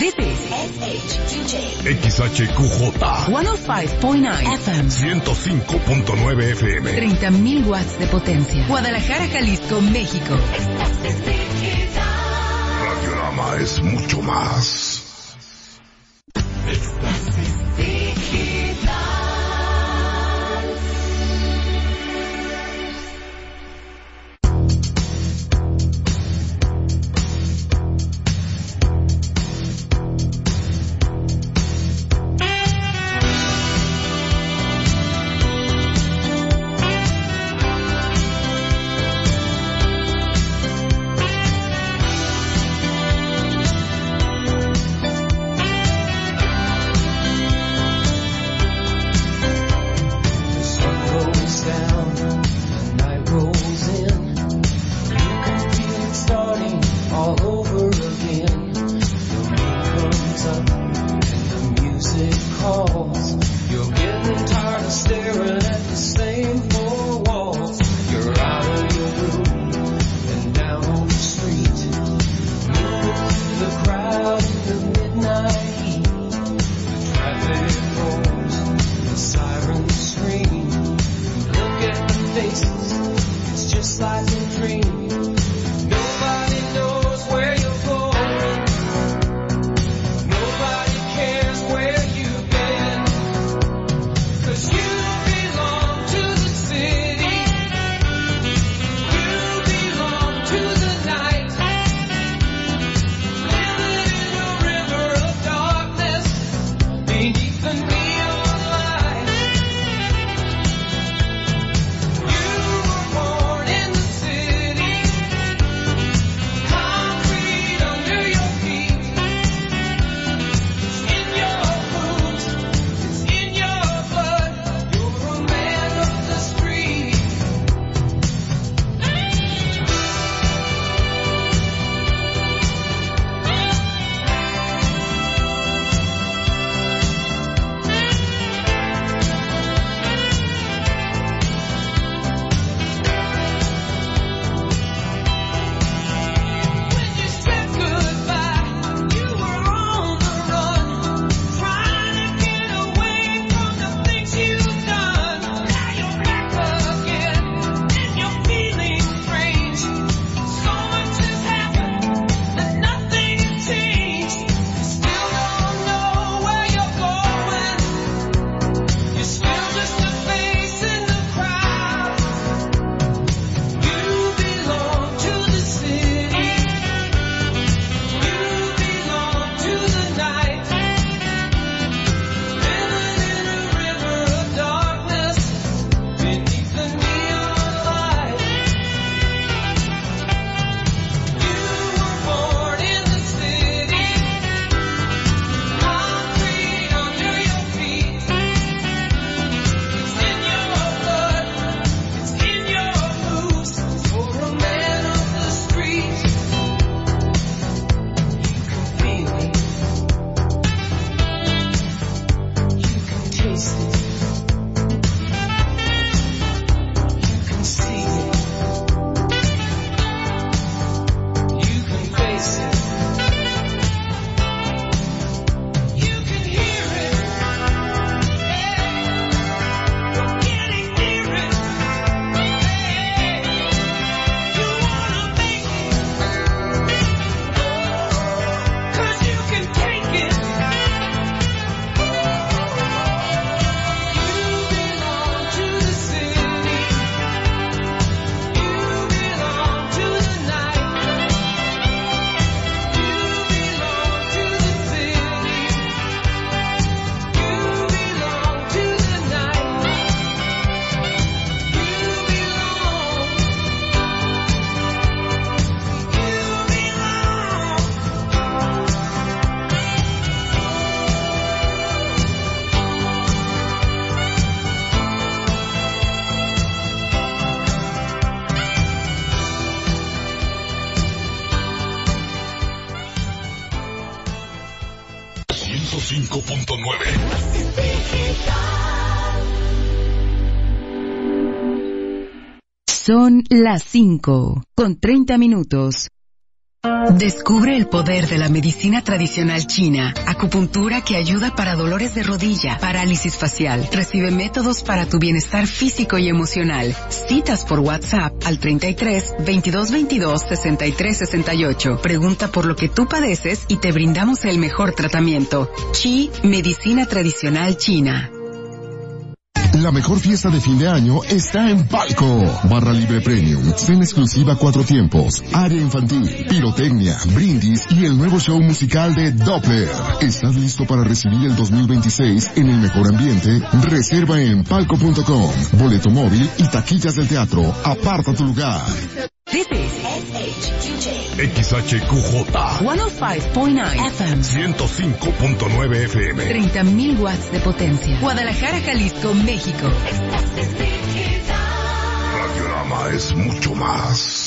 This is SHQJ. XHQJ 105.9 FM. 105.9 FM. 30,000 watts de potencia. Guadalajara, Jalisco, México. Radiorama es mucho más. Son las 5:30. Descubre el poder de la medicina tradicional china. Acupuntura que ayuda para dolores de rodilla, parálisis facial. Recibe métodos para tu bienestar físico y emocional. Citas por WhatsApp al 33 22 22 63 68. Pregunta por lo que tú padeces y te brindamos el mejor tratamiento. Chi, medicina tradicional china. La mejor fiesta de fin de año está en Palco. Barra libre premium, cena exclusiva 4 tiempos, área infantil, pirotecnia, brindis y el nuevo show musical de Doppler. ¿Estás listo para recibir el 2026 en el mejor ambiente? Reserva en palco.com, boleto móvil y taquillas del teatro. Aparta tu lugar. This is XHQJ 105.9 FM. 105.9 FM. 30,000 watts de potencia. Guadalajara, Jalisco, México. Radiorama es mucho más.